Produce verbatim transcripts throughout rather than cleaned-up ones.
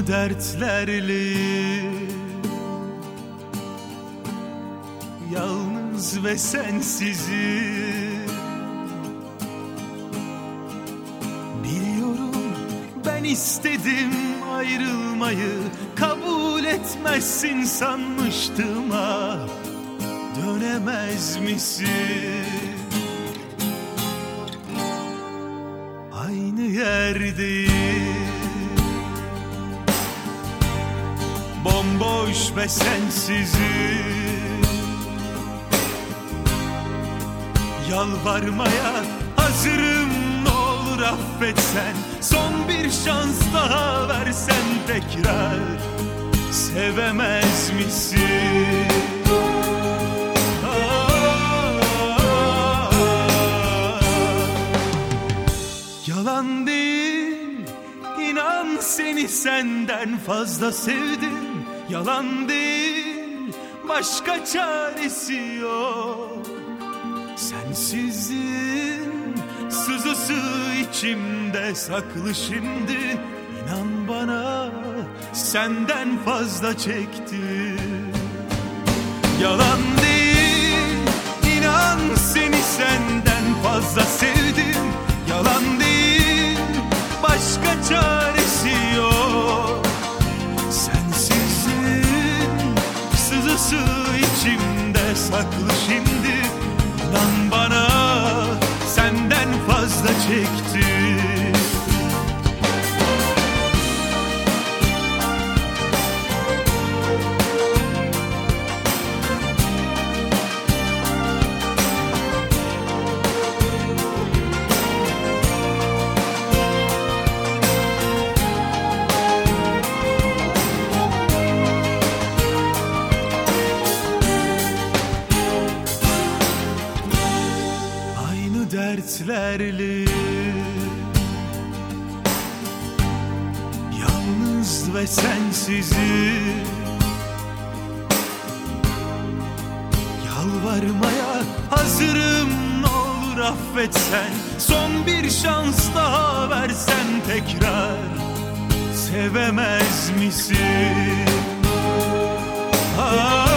dertlerle yalnız ve sensizim. Biliyorum ben istedim ayrılmayı, kabul etmezsin sanmıştım ha. Dönemez misin? Aynı yerdeyiz, bomboş ve sensizim. Yalvarmaya hazırım, ne olur affetsen. Son bir şans daha versen tekrar sevemez misin? Yalan değil, inan seni senden fazla sevdim. Yalan değil, başka çaresi yok. Sensizliğin sızısı içimde saklı şimdi. İnan bana, senden fazla çektim. Yalan değil, inan seni senden fazla sevdim. Yalan değil, başka çaresi yok. Sensizliğin sızısı içimde saklı şimdi. İnan bana, senden fazla çektim. Dertlerle yalnız ve sensizim. Yalvarmaya hazırım, ne olur affetsen. Son bir şans daha versen tekrar sevemez misin? Ah,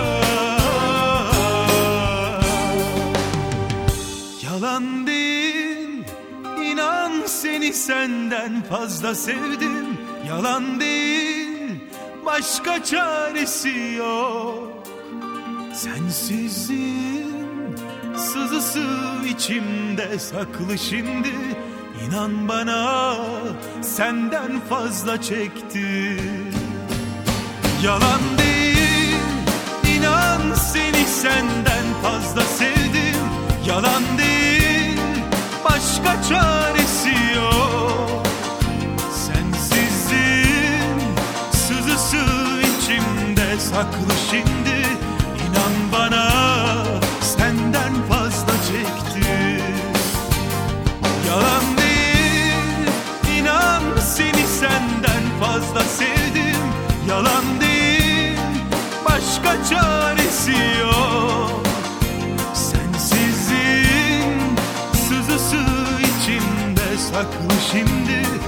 yalan değil, inan seni senden fazla sevdim. Yalan değil, başka çaresi yok. Sensizliğin sızısı içimde saklı şimdi. İnan bana, senden fazla çektim. Yalan değil, inan seni senden fazla sevdim. Yalan değil, başka çaresi yok. Sensizliğin sızısı içimde saklı şimdi. İnan bana, senden fazla çektim. Yalan değil, inan seni senden fazla sevdim. Yalan değil, başka çaresi yok. Sensizliğin sızısı içimde saklı şimdi.